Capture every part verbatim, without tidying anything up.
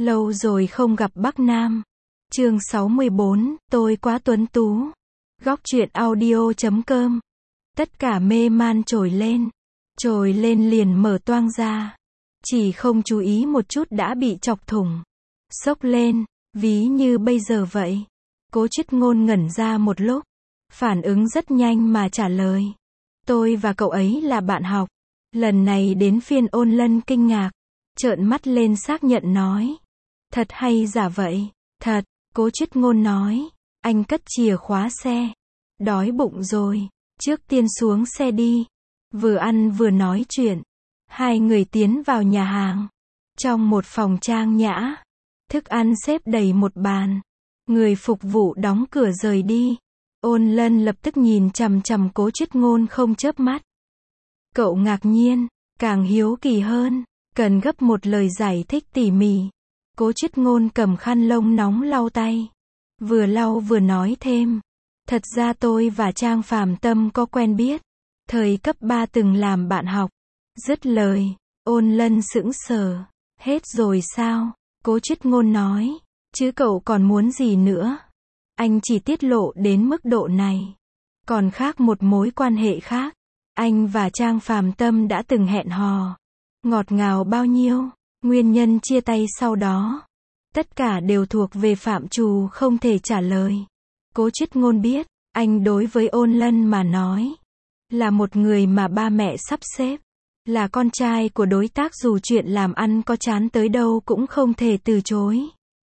Lâu rồi không gặp Bắc Nam. Chương sáu mươi bốn, tôi quá tuấn tú. Góc truyện audio chấm com. Tất cả mê man trồi lên. Trồi lên liền mở toang ra. Chỉ không chú ý một chút đã bị chọc thủng. Xốc lên, ví như bây giờ vậy. Cố Chiết Ngôn ngẩn ra một lúc. Phản ứng rất nhanh mà trả lời. Tôi và cậu ấy là bạn học. Lần này đến phiên Ôn Lân kinh ngạc. Trợn mắt lên xác nhận nói. Thật hay giả vậy? Thật, Cố Chiết Ngôn nói. Anh cất chìa khóa xe. Đói bụng rồi. Trước tiên xuống xe đi. Vừa ăn vừa nói chuyện. Hai người tiến vào nhà hàng. Trong một phòng trang nhã. Thức ăn xếp đầy một bàn. Người phục vụ đóng cửa rời đi. Ôn Lân lập tức nhìn chằm chằm Cố Chiết Ngôn không chớp mắt. Cậu ngạc nhiên, càng hiếu kỳ hơn, cần gấp một lời giải thích tỉ mỉ. Cố Chiết Ngôn cầm khăn lông nóng lau tay. Vừa lau vừa nói thêm. Thật ra tôi và Trang Phàm Tâm có quen biết. Thời cấp ba từng làm bạn học. Dứt lời, Ôn Lân sững sờ. Hết rồi sao? Cố Chiết Ngôn nói. Chứ cậu còn muốn gì nữa? Anh chỉ tiết lộ đến mức độ này. Còn khác một mối quan hệ khác. Anh và Trang Phàm Tâm đã từng hẹn hò. Ngọt ngào bao nhiêu? Nguyên nhân chia tay sau đó. Tất cả đều thuộc về phạm trù không thể trả lời. Cố Chiết Ngôn biết, anh đối với Ôn Lân mà nói. Là một người mà ba mẹ sắp xếp. Là con trai của đối tác dù chuyện làm ăn có chán tới đâu cũng không thể từ chối.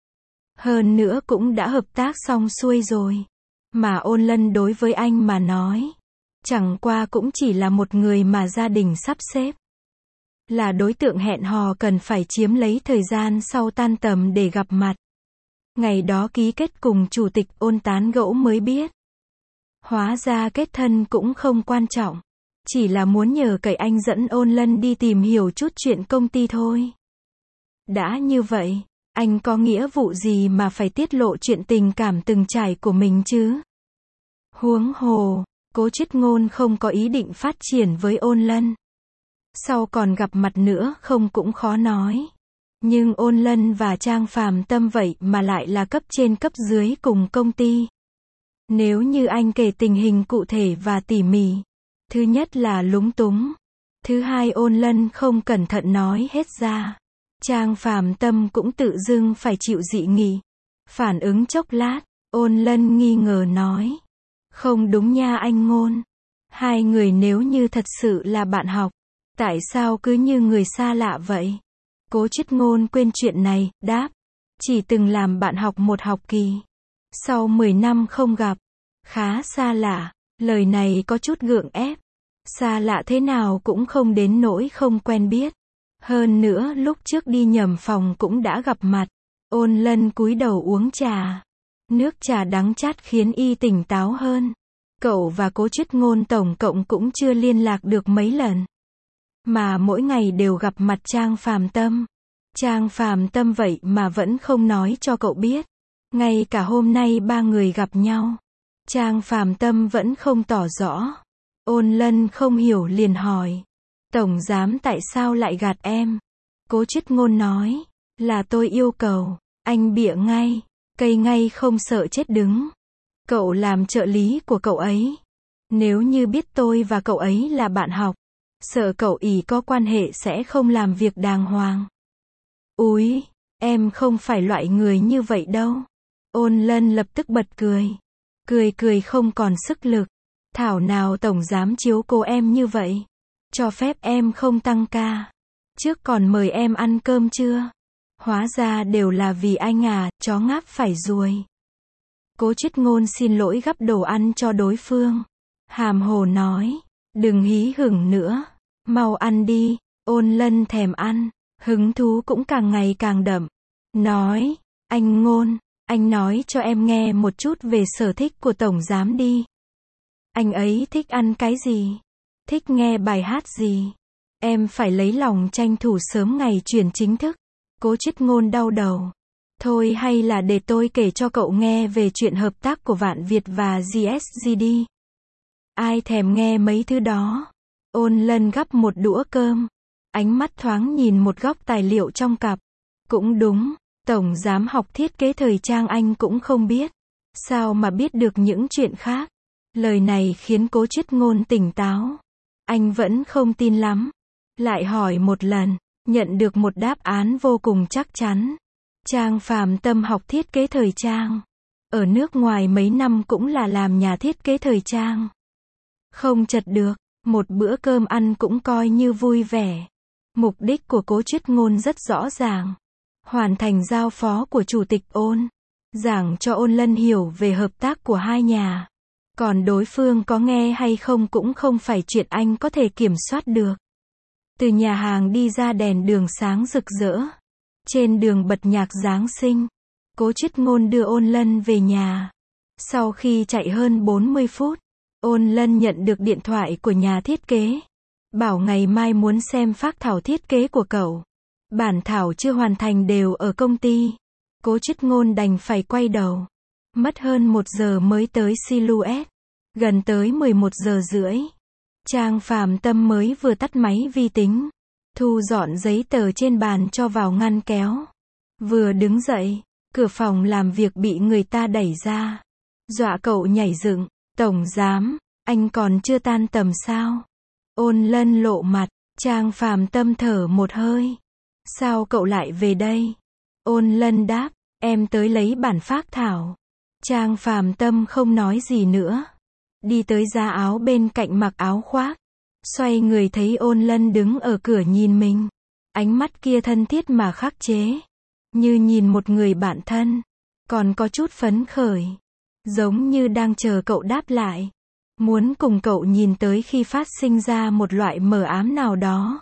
Hơn nữa cũng đã hợp tác xong xuôi rồi. Mà Ôn Lân đối với anh mà nói. Chẳng qua cũng chỉ là một người mà gia đình sắp xếp. Là đối tượng hẹn hò cần phải chiếm lấy thời gian sau tan tầm để gặp mặt. Ngày đó ký kết cùng chủ tịch Ôn tán gẫu mới biết. Hóa ra kết thân cũng không quan trọng. Chỉ là muốn nhờ cậy anh dẫn Ôn Lân đi tìm hiểu chút chuyện công ty thôi. Đã như vậy, anh có nghĩa vụ gì mà phải tiết lộ chuyện tình cảm từng trải của mình chứ? Huống hồ, Cố Chiết Ngôn không có ý định phát triển với Ôn Lân. Sau còn gặp mặt nữa không cũng khó nói. Nhưng Ôn Lân và Trang Phàm Tâm vậy mà lại là cấp trên cấp dưới cùng công ty. Nếu như anh kể tình hình cụ thể và tỉ mỉ. Thứ nhất là lúng túng. Thứ hai Ôn Lân không cẩn thận nói hết ra. Trang Phàm Tâm cũng tự dưng phải chịu dị nghị. Phản ứng chốc lát, Ôn Lân nghi ngờ nói. Không đúng nha anh Ngôn. Hai người nếu như thật sự là bạn học. Tại sao cứ như người xa lạ vậy? Cố Chiết Ngôn quên chuyện này, đáp. Chỉ từng làm bạn học một học kỳ. Sau mười năm không gặp. Khá xa lạ. Lời này có chút gượng ép. Xa lạ thế nào cũng không đến nỗi không quen biết. Hơn nữa lúc trước đi nhầm phòng cũng đã gặp mặt. Ôn Lân cúi đầu uống trà. Nước trà đắng chát khiến y tỉnh táo hơn. Cậu và Cố Chiết Ngôn tổng cộng cũng chưa liên lạc được mấy lần. Mà mỗi ngày đều gặp mặt Trang Phàm Tâm. Trang Phàm Tâm vậy mà vẫn không nói cho cậu biết. Ngay cả hôm nay ba người gặp nhau. Trang Phàm Tâm vẫn không tỏ rõ. Ôn Lân không hiểu liền hỏi. Tổng giám tại sao lại gạt em? Cố Chiết Ngôn nói. Là tôi yêu cầu. Anh bịa ngay. Cây ngay không sợ chết đứng. Cậu làm trợ lý của cậu ấy. Nếu như biết tôi và cậu ấy là bạn học. Sợ cậu ỷ có quan hệ sẽ không làm việc đàng hoàng. Úi, em không phải loại người như vậy đâu. Ôn Lân lập tức bật cười. Cười cười không còn sức lực. Thảo nào tổng giám chiếu cố em như vậy. Cho phép em không tăng ca. Trước còn mời em ăn cơm chưa? Hóa ra đều là vì anh à, chó ngáp phải ruồi. Cố Chiết Ngôn xin lỗi gắp đồ ăn cho đối phương. Hàm hồ nói. Đừng hí hửng nữa. Mau ăn đi. Ôn Lân thèm ăn. Hứng thú cũng càng ngày càng đậm. Nói. Anh Ngôn. Anh nói cho em nghe một chút về sở thích của tổng giám đi. Anh ấy thích ăn cái gì? Thích nghe bài hát gì? Em phải lấy lòng tranh thủ sớm ngày chuyển chính thức. Cố Chiết Ngôn đau đầu. Thôi hay là để tôi kể cho cậu nghe về chuyện hợp tác của Vạn Việt và giê ét giê đi. Ai thèm nghe mấy thứ đó. Ôn Lân gắp một đũa cơm. Ánh mắt thoáng nhìn một góc tài liệu trong cặp. Cũng đúng. Tổng giám học thiết kế thời trang anh cũng không biết. Sao mà biết được những chuyện khác? Lời này khiến Cố Triết Ngôn tỉnh táo. Anh vẫn không tin lắm. Lại hỏi một lần, nhận được một đáp án vô cùng chắc chắn. Trang Phàm Tâm học thiết kế thời trang. Ở nước ngoài mấy năm cũng là làm nhà thiết kế thời trang. Không chật được, một bữa cơm ăn cũng coi như vui vẻ. Mục đích của Cố Triết Ngôn rất rõ ràng. Hoàn thành giao phó của Chủ tịch Ôn. Giảng cho Ôn Lân hiểu về hợp tác của hai nhà. Còn đối phương có nghe hay không cũng không phải chuyện anh có thể kiểm soát được. Từ nhà hàng đi ra đèn đường sáng rực rỡ. Trên đường bật nhạc Giáng sinh. Cố Triết Ngôn đưa Ôn Lân về nhà. Sau khi chạy hơn bốn mươi phút, Ôn Lân nhận được điện thoại của nhà thiết kế. Bảo ngày mai muốn xem phác thảo thiết kế của cậu. Bản thảo chưa hoàn thành đều ở công ty. Cố Triết Ngôn đành phải quay đầu. Mất hơn một giờ mới tới Silhouette. Gần tới mười một giờ rưỡi. Trang Phàm Tâm mới vừa tắt máy vi tính. Thu dọn giấy tờ trên bàn cho vào ngăn kéo. Vừa đứng dậy, cửa phòng làm việc bị người ta đẩy ra. Dọa cậu nhảy dựng. Tổng giám, anh còn chưa tan tầm sao? Ôn Lân lộ mặt. Trang Phàm Tâm thở một hơi. Sao cậu lại về đây? Ôn Lân đáp, em tới lấy bản phác thảo. Trang Phàm Tâm không nói gì nữa. Đi tới giá áo bên cạnh mặc áo khoác. Xoay người thấy Ôn Lân đứng ở cửa nhìn mình. Ánh mắt kia thân thiết mà khắc chế. Như nhìn một người bạn thân. Còn có chút phấn khởi. Giống như đang chờ cậu đáp lại. Muốn cùng cậu nhìn tới khi phát sinh ra một loại mờ ám nào đó.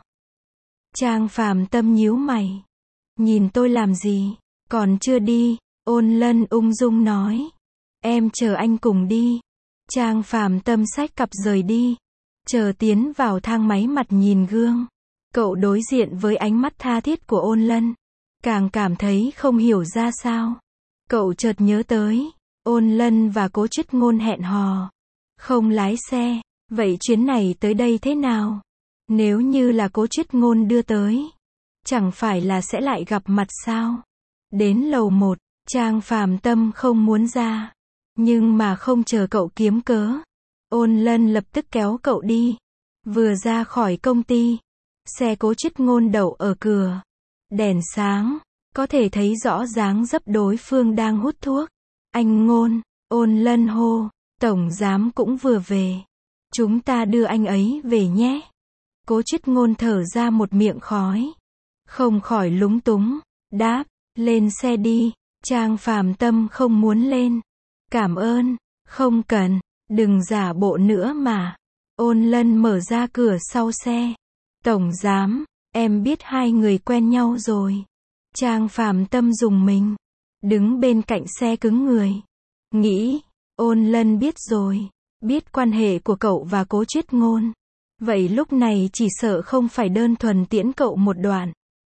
Trang Phàm Tâm nhíu mày. Nhìn tôi làm gì? Còn chưa đi. Ôn Lân ung dung nói. Em chờ anh cùng đi. Trang Phàm Tâm xách cặp rời đi. Chờ tiến vào thang máy mặt nhìn gương. Cậu đối diện với ánh mắt tha thiết của Ôn Lân. Càng cảm thấy không hiểu ra sao. Cậu chợt nhớ tới. Ôn Lân và Cố Triết Ngôn hẹn hò. Không lái xe. Vậy chuyến này tới đây thế nào? Nếu như là Cố Triết Ngôn đưa tới. Chẳng phải là sẽ lại gặp mặt sao? Đến lầu một. Trang Phàm Tâm không muốn ra. Nhưng mà không chờ cậu kiếm cớ. Ôn Lân lập tức kéo cậu đi. Vừa ra khỏi công ty. Xe Cố Triết Ngôn đậu ở cửa. Đèn sáng. Có thể thấy rõ dáng dấp đối phương đang hút thuốc. Anh Ngôn. Ôn Lân hô. Tổng giám cũng vừa về. Chúng ta đưa anh ấy về nhé. Cố Triết Ngôn thở ra một miệng khói. Không khỏi lúng túng. Đáp. Lên xe đi. Trang Phàm Tâm không muốn lên. Cảm ơn. Không cần. Đừng giả bộ nữa mà. Ôn Lân mở ra cửa sau xe. Tổng giám. Em biết hai người quen nhau rồi. Trang Phàm Tâm dùng mình. Đứng bên cạnh xe cứng người. Nghĩ. Ôn Lân biết rồi. Biết quan hệ của cậu và Cố Triết Ngôn. Vậy lúc này chỉ sợ không phải đơn thuần tiễn cậu một đoạn.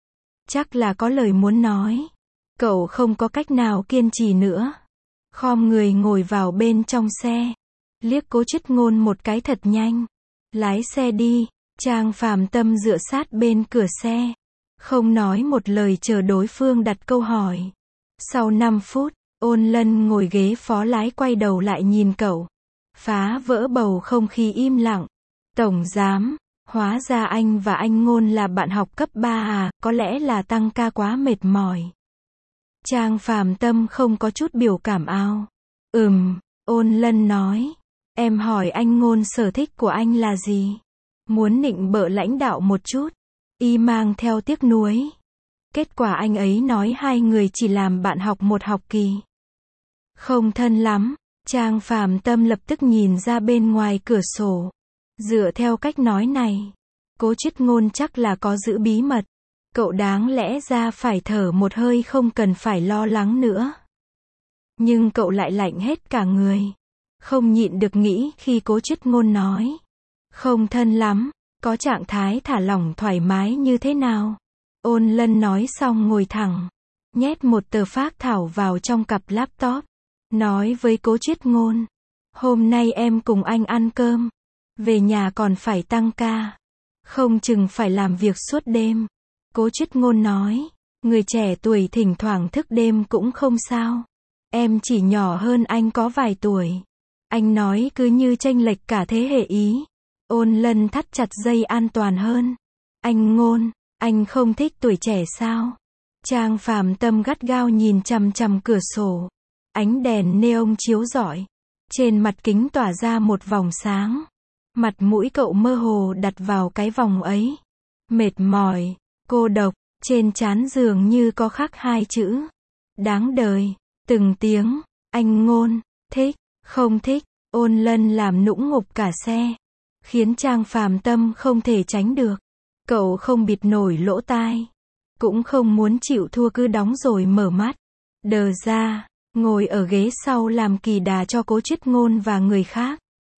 Chắc là có lời muốn nói. Cậu không có cách nào kiên trì nữa. Khom người ngồi vào bên trong xe. Liếc Cố Triết Ngôn một cái thật nhanh. Lái xe đi. Trang Phàm Tâm dựa sát bên cửa xe. Không nói một lời chờ đối phương đặt câu hỏi. Sau năm phút, Ôn Lân ngồi ghế phó lái quay đầu lại nhìn cậu. Phá vỡ bầu không khí im lặng. Tổng giám, hóa ra anh và anh Ngôn là bạn học cấp ba à, có lẽ là tăng ca quá mệt mỏi. Trang Phàm Tâm không có chút biểu cảm ao. Ừm, Ôn Lân nói. Em hỏi anh Ngôn sở thích của anh là gì? Muốn nịnh bợ lãnh đạo một chút. Y mang theo tiếc nuối. Kết quả anh ấy nói hai người chỉ làm bạn học một học kỳ. Không thân lắm. Trang Phàm Tâm lập tức nhìn ra bên ngoài cửa sổ. Dựa theo cách nói này, Cố Triết Ngôn chắc là có giữ bí mật. Cậu đáng lẽ ra phải thở một hơi không cần phải lo lắng nữa. Nhưng cậu lại lạnh hết cả người. Không nhịn được nghĩ khi Cố Triết Ngôn nói. Không thân lắm, có trạng thái thả lỏng thoải mái như thế nào? Ôn Lân nói xong ngồi thẳng. Nhét một tờ phác thảo vào trong cặp laptop. Nói với Cố Triết Ngôn. Hôm nay em cùng anh ăn cơm. Về nhà còn phải tăng ca. Không chừng phải làm việc suốt đêm. Cố Triết Ngôn nói. Người trẻ tuổi thỉnh thoảng thức đêm cũng không sao. Em chỉ nhỏ hơn anh có vài tuổi. Anh nói cứ như chênh lệch cả thế hệ ý. Ôn Lân thắt chặt dây an toàn hơn. Anh Ngôn, anh không thích tuổi trẻ sao? Trang Phàm Tâm gắt gao nhìn chằm chằm cửa sổ. Ánh đèn neon chiếu rọi. Trên mặt kính tỏa ra một vòng sáng. Mặt mũi cậu mơ hồ đặt vào cái vòng ấy. Mệt mỏi, cô độc, trên trán dường như có khắc hai chữ. Đáng đời, từng tiếng, anh Ngôn, thích, không thích, Ôn Lân làm nũng ngục cả xe. Khiến Trang Phàm Tâm không thể tránh được. Cậu không bịt nổi lỗ tai. Cũng không muốn chịu thua cứ đóng rồi mở mắt. Đờ ra, ngồi ở ghế sau làm kỳ đà cho Cố Triết Ngôn và người khác.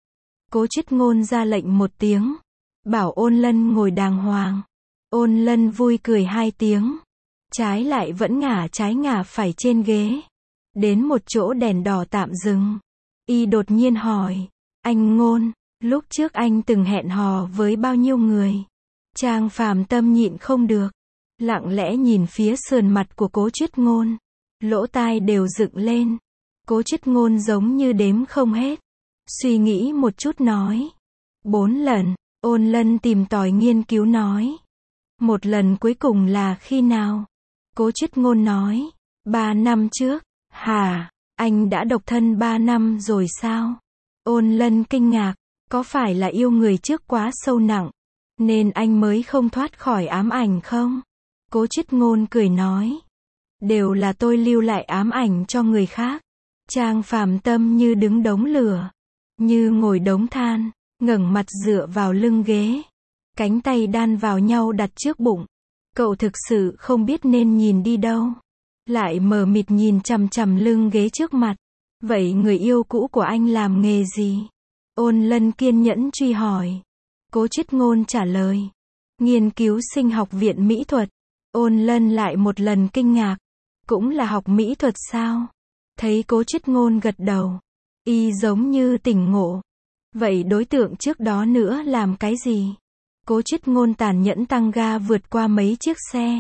Cố Triết Ngôn ra lệnh một tiếng. Bảo Ôn Lân ngồi đàng hoàng. Ôn Lân vui cười hai tiếng. Trái lại vẫn ngả trái ngả phải trên ghế. Đến một chỗ đèn đỏ tạm dừng. Y đột nhiên hỏi. Anh Ngôn, lúc trước anh từng hẹn hò với bao nhiêu người? Trang Phàm Tâm nhịn không được. Lặng lẽ nhìn phía sườn mặt của Cố Triết Ngôn. Lỗ tai đều dựng lên. Cố Triết Ngôn giống như đếm không hết. Suy nghĩ một chút nói. Bốn lần. Ôn Lân tìm tòi nghiên cứu nói. Một lần cuối cùng là khi nào? Cố Triết Ngôn nói. Ba năm trước. Hả? Anh đã độc thân ba năm rồi sao? Ôn Lân kinh ngạc. Có phải là yêu người trước quá sâu nặng, nên anh mới không thoát khỏi ám ảnh không? Cố Triết Ngôn cười nói. Đều là tôi lưu lại ám ảnh cho người khác. Trang Phàm Tâm như đứng đống lửa. Như ngồi đống than. Ngẩng mặt dựa vào lưng ghế. Cánh tay đan vào nhau đặt trước bụng. Cậu thực sự không biết nên nhìn đi đâu. Lại mờ mịt nhìn chằm chằm lưng ghế trước mặt. Vậy người yêu cũ của anh làm nghề gì? Ôn Lân kiên nhẫn truy hỏi. Cố Triết Ngôn trả lời. Nghiên cứu sinh học viện mỹ thuật. Ôn Lân lại một lần kinh ngạc. Cũng là học mỹ thuật sao? Thấy Cố Triết Ngôn gật đầu. Y giống như tỉnh ngộ. Vậy đối tượng trước đó nữa làm cái gì? Cố Triết Ngôn tàn nhẫn tăng ga vượt qua mấy chiếc xe.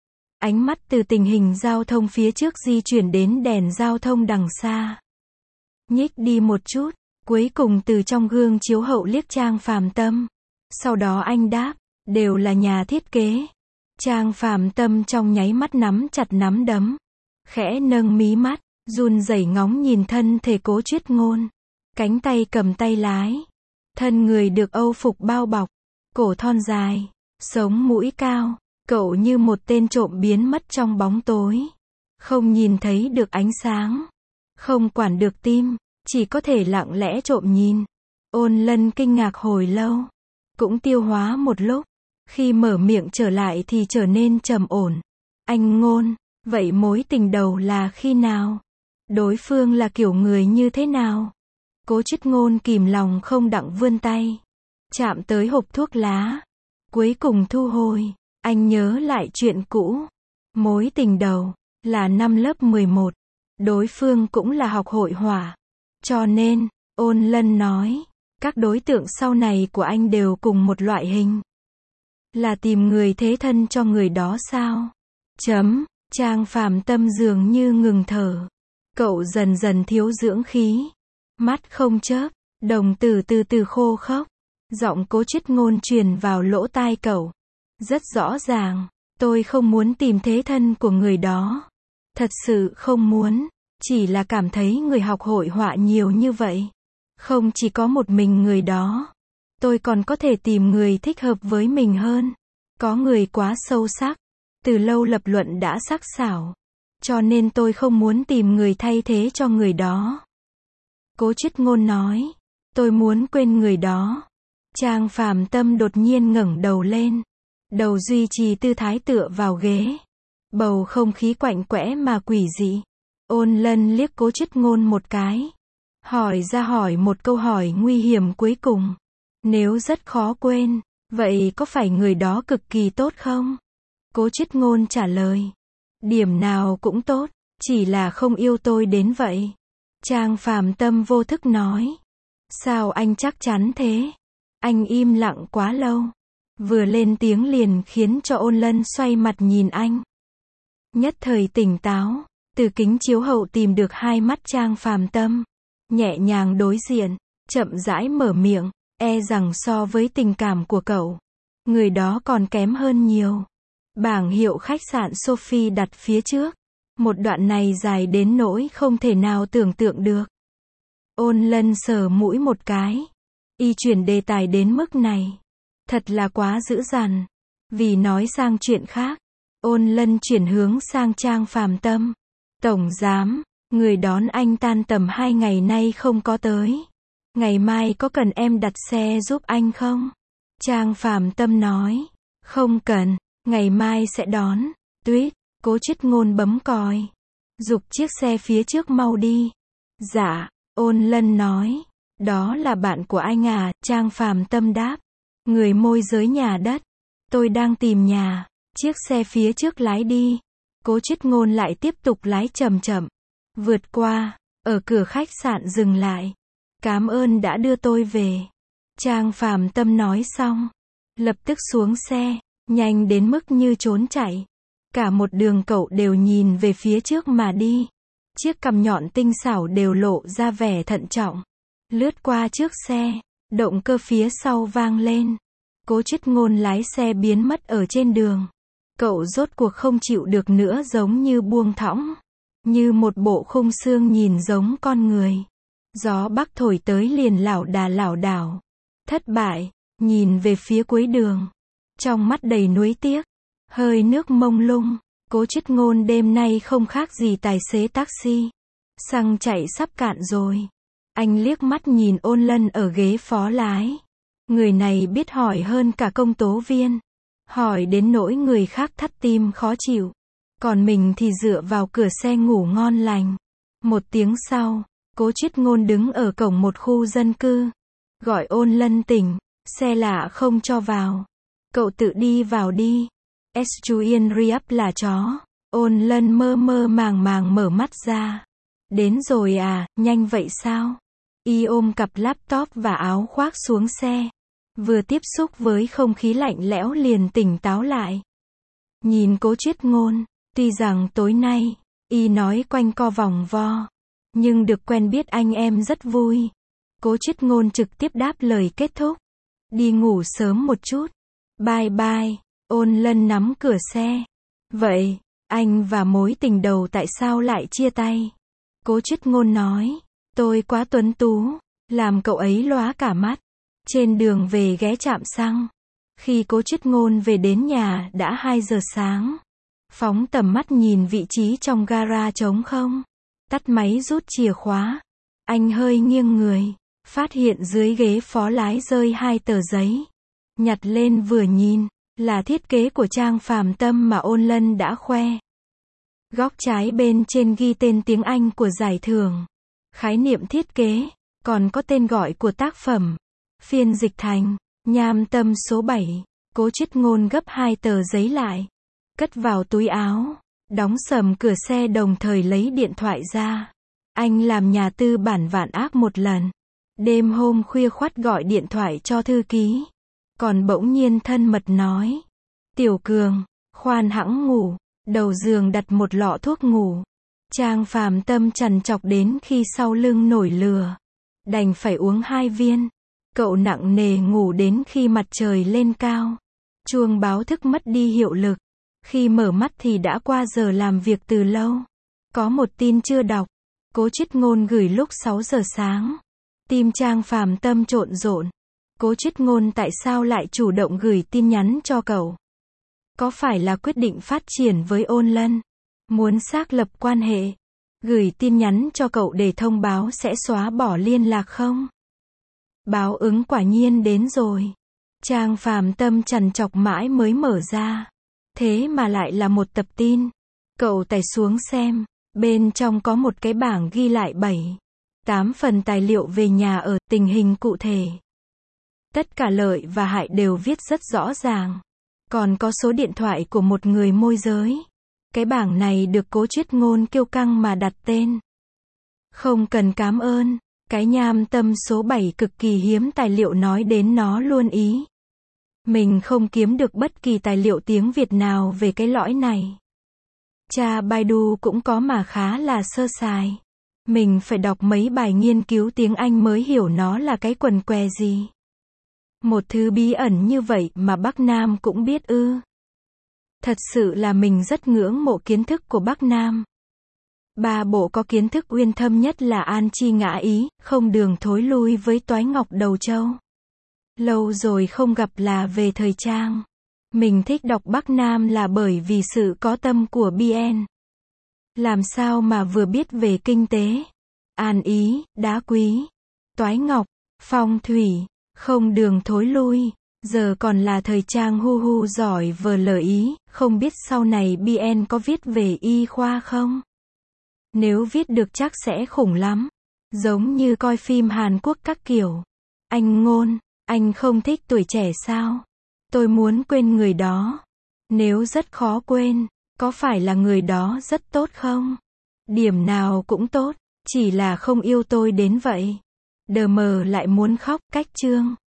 Ánh mắt từ tình hình giao thông phía trước di chuyển đến đèn giao thông đằng xa. Nhích đi một chút. Cuối cùng từ trong gương chiếu hậu liếc Trang Phàm Tâm. Sau đó anh đáp. Đều là nhà thiết kế. Trang Phàm Tâm trong nháy mắt nắm chặt nắm đấm. Khẽ nâng mí mắt. Run rẩy ngóng nhìn thân thể Cố Triết Ngôn. Cánh tay cầm tay lái. Thân người được âu phục bao bọc. Cổ thon dài. Sống mũi cao. Cậu như một tên trộm biến mất trong bóng tối. Không nhìn thấy được ánh sáng. Không quản được tim. Chỉ có thể lặng lẽ trộm nhìn. Ôn Lân kinh ngạc hồi lâu. Cũng tiêu hóa một lúc. Khi mở miệng trở lại thì trở nên trầm ổn. Anh Ngôn, vậy mối tình đầu là khi nào? Đối phương là kiểu người như thế nào? Cố Triết Ngôn kìm lòng không đặng vươn tay. Chạm tới hộp thuốc lá. Cuối cùng thu hồi. Anh nhớ lại chuyện cũ. Mối tình đầu là năm lớp mười một. Đối phương cũng là học hội họa. Cho nên, Ôn Lân nói, các đối tượng sau này của anh đều cùng một loại hình. Là tìm người thế thân cho người đó sao? Chấm, Trang Phàm Tâm dường như ngừng thở. Cậu dần dần thiếu dưỡng khí. Mắt không chớp, đồng tử từ từ khô khốc. Giọng Cố Triết Ngôn truyền vào lỗ tai cậu. Rất rõ ràng, tôi không muốn tìm thế thân của người đó. Thật sự không muốn. Chỉ là cảm thấy người học hội họa nhiều như vậy. Không chỉ có một mình người đó. Tôi còn có thể tìm người thích hợp với mình hơn. Có người quá sâu sắc. Từ lâu lập luận đã sắc sảo. Cho nên tôi không muốn tìm người thay thế cho người đó. Cố Triết Ngôn nói. Tôi muốn quên người đó. Trang Phàm Tâm đột nhiên ngẩng đầu lên. Đầu duy trì tư thái tựa vào ghế. Bầu không khí quạnh quẽ mà quỷ dị. Ôn Lân liếc Cố Triết Ngôn một cái. Hỏi ra hỏi một câu hỏi nguy hiểm cuối cùng. Nếu rất khó quên, vậy có phải người đó cực kỳ tốt không? Cố Triết Ngôn trả lời. Điểm nào cũng tốt, chỉ là không yêu tôi đến vậy. Trang Phàm Tâm vô thức nói. Sao anh chắc chắn thế? Anh im lặng quá lâu. Vừa lên tiếng liền khiến cho Ôn Lân xoay mặt nhìn anh. Nhất thời tỉnh táo, từ kính chiếu hậu tìm được hai mắt Trang Phàm Tâm. Nhẹ nhàng đối diện, chậm rãi mở miệng, e rằng so với tình cảm của cậu, người đó còn kém hơn nhiều. Bảng hiệu khách sạn Sophie đặt phía trước. Một đoạn này dài đến nỗi không thể nào tưởng tượng được. Ôn Lân sờ mũi một cái. Y chuyển đề tài đến mức này. Thật là quá dữ dằn. Vì nói sang chuyện khác, Ôn Lân chuyển hướng sang Trang Phàm Tâm. Tổng giám, người đón anh tan tầm hai ngày nay không có tới. Ngày mai có cần em đặt xe giúp anh không? Trang Phàm Tâm nói. Không cần, ngày mai sẽ đón. Tuyết, Cố Chiết Ngôn bấm còi. Giục chiếc xe phía trước mau đi. Dạ, Ôn Lân nói. Đó là bạn của anh à, Trang Phàm Tâm đáp. Người môi giới nhà đất. Tôi đang tìm nhà. Chiếc xe phía trước lái đi. Cố Chiết Ngôn lại tiếp tục lái chậm chậm. Vượt qua, ở cửa khách sạn dừng lại. Cảm ơn đã đưa tôi về. Trang Phàm Tâm nói xong. Lập tức xuống xe, nhanh đến mức như trốn chạy. Cả một đường cậu đều nhìn về phía trước mà đi. Chiếc cằm nhọn tinh xảo đều lộ ra vẻ thận trọng. Lướt qua trước xe, động cơ phía sau vang lên. Cố Chiết Ngôn lái xe biến mất ở trên đường. Cậu rốt cuộc không chịu được nữa, giống như buông thõng. Như một bộ khung xương nhìn giống con người. Gió bắc thổi tới liền lảo đà lảo đảo. Thất bại, nhìn về phía cuối đường. Trong mắt đầy nuối tiếc. Hơi nước mông lung. Cố Chiết Ngôn đêm nay không khác gì tài xế taxi. Xăng chạy sắp cạn rồi. Anh liếc mắt nhìn Ôn Lân ở ghế phó lái. Người này biết hỏi hơn cả công tố viên. Hỏi đến nỗi người khác thắt tim khó chịu. Còn mình thì dựa vào cửa xe ngủ ngon lành. Một tiếng sau, Cố Chiết Ngôn đứng ở cổng một khu dân cư. Gọi Ôn Lân tỉnh. Xe lạ không cho vào. Cậu tự đi vào đi. Estuien Riap là chó. Ôn Lân mơ mơ màng màng mở mắt ra. Đến rồi à, nhanh vậy sao? Y ôm cặp laptop và áo khoác xuống xe. Vừa tiếp xúc với không khí lạnh lẽo liền tỉnh táo lại. Nhìn Cố Chiết Ngôn, tuy rằng tối nay, Y nói quanh co vòng vo. Nhưng được quen biết anh em rất vui. Cố Chiết Ngôn trực tiếp đáp lời kết thúc. Đi ngủ sớm một chút. Bye bye. Ôn Lân nắm cửa xe. Vậy, anh và mối tình đầu tại sao lại chia tay? Cố Chiết Ngôn nói. Tôi quá tuấn tú. Làm cậu ấy lóa cả mắt. Trên đường về ghé trạm xăng. Khi Cố Chiết Ngôn về đến nhà đã hai giờ sáng. Phóng tầm mắt nhìn vị trí trong gara trống không. Tắt máy rút chìa khóa. Anh hơi nghiêng người. Phát hiện dưới ghế phó lái rơi hai tờ giấy. Nhặt lên vừa nhìn. Là thiết kế của Trang Phàm Tâm mà Ôn Lân đã khoe. Góc trái bên trên ghi tên tiếng Anh của giải thưởng. Khái niệm thiết kế. Còn có tên gọi của tác phẩm. Phiên dịch thành Nham Tâm số bảy. Cố Chiết Ngôn gấp hai tờ giấy lại. Cất vào túi áo. Đóng sầm cửa xe đồng thời lấy điện thoại ra. Anh làm nhà tư bản vạn ác một lần. Đêm hôm khuya khoắt gọi điện thoại cho thư ký. Còn bỗng nhiên thân mật nói. Tiểu Cường, khoan hẵng ngủ. Đầu giường đặt một lọ thuốc ngủ. Trang Phàm Tâm trằn trọc đến khi sau lưng nổi lửa. Đành phải uống hai viên. Cậu nặng nề ngủ đến khi mặt trời lên cao. Chuông báo thức mất đi hiệu lực. Khi mở mắt thì đã qua giờ làm việc từ lâu. Có một tin chưa đọc. Cố Chiết Ngôn gửi lúc sáu giờ sáng. Tim Trang Phàm Tâm trộn rộn. Cố Chiết Ngôn tại sao lại chủ động gửi tin nhắn cho cậu? Có phải là quyết định phát triển với Ôn Lân? Muốn xác lập quan hệ? Gửi tin nhắn cho cậu để thông báo sẽ xóa bỏ liên lạc không? Báo ứng quả nhiên đến rồi. Trang Phàm Tâm trằn trọc mãi mới mở ra. Thế mà lại là một tập tin. Cậu tải xuống xem. Bên trong có một cái bảng ghi lại bảy, tám phần tài liệu về nhà ở, tình hình cụ thể. Tất cả lợi và hại đều viết rất rõ ràng. Còn có số điện thoại của một người môi giới. Cái bảng này được Cố Chiết Ngôn kiêu căng mà đặt tên. Không cần cảm ơn. Cái Nham Tâm số bảy cực kỳ hiếm tài liệu nói đến nó luôn ý. Mình không kiếm được bất kỳ tài liệu tiếng Việt nào về cái lõi này. Cha Baidu cũng có mà khá là sơ sài. Mình phải đọc mấy bài nghiên cứu tiếng Anh mới hiểu nó là cái quần què gì. Một thứ bí ẩn như vậy mà Bắc Nam cũng biết ư. Thật sự là mình rất ngưỡng mộ kiến thức của Bắc Nam. Ba bộ có kiến thức uyên thâm nhất là An Chi Ngã Ý, Không Đường Thối Lui với Toái Ngọc Đầu Châu. Lâu rồi không gặp là về thời trang. Mình thích đọc Bắc Nam là bởi vì sự có tâm của bê en. Làm sao mà vừa biết về kinh tế, an ý, đá quý, toái ngọc, phong thủy, không đường thối lui, giờ còn là thời trang hu hu giỏi vờ lờ ý, không biết sau này bê en có viết về y khoa không? Nếu viết được chắc sẽ khủng lắm. Giống như coi phim Hàn Quốc các kiểu. Anh Ngôn, anh không thích tuổi trẻ sao? Tôi muốn quên người đó. Nếu rất khó quên, có phải là người đó rất tốt không? Điểm nào cũng tốt, chỉ là không yêu tôi đến vậy. Đờ mờ lại muốn khóc, cách chương.